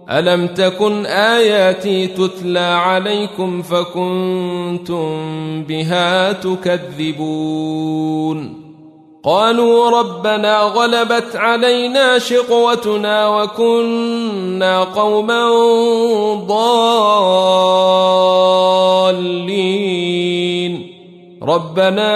ألم تكن آياتي تتلى عليكم فكنتم بها تكذبون قالوا ربنا غلبت علينا شقوتنا وكنا قوما ضالين ربنا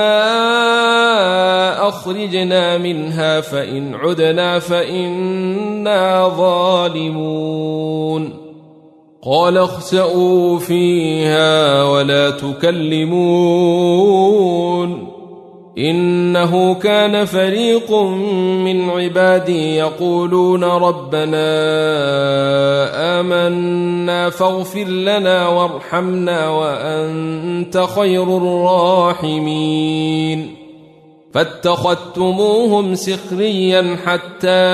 أخرجنا منها فإن عدنا فإنا ظالمون قال اخسئوا فيها ولا تكلمون إنه كان فريق من عبادي يقولون ربنا آمنا فاغفر لنا وارحمنا وأنت خير الراحمين فاتخذتموهم سخريا حتى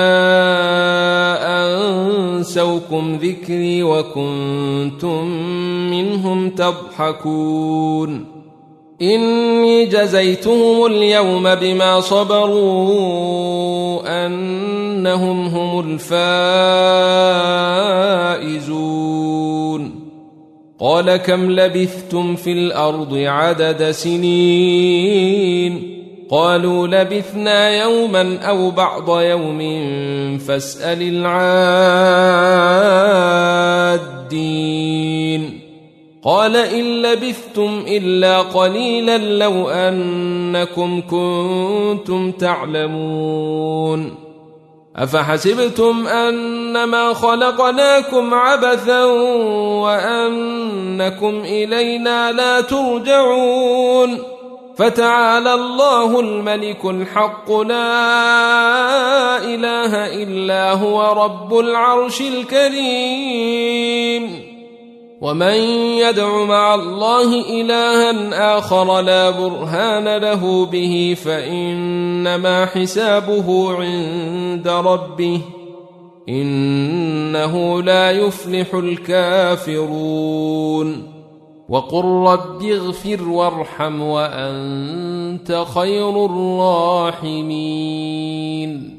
أنسوكم ذكري وكنتم منهم تضحكون إني جزيتهم اليوم بما صبروا أنهم هم الفائزون قال كم لبثتم في الأرض عدد سنين قالوا لبثنا يوما أو بعض يوم فاسأل العادين قال إن لبثتم إلا قليلا لو أنكم كنتم تعلمون أفحسبتم أنما خلقناكم عبثا وأنكم إلينا لا ترجعون فتعالى الله الملك الحق لا إله إلا هو رب العرش الكريم ومن يدع مع الله إلها آخر لا برهان له به فإنما حسابه عند ربه إنه لا يفلح الكافرون وقل رب اغفر وارحم وأنت خير الراحمين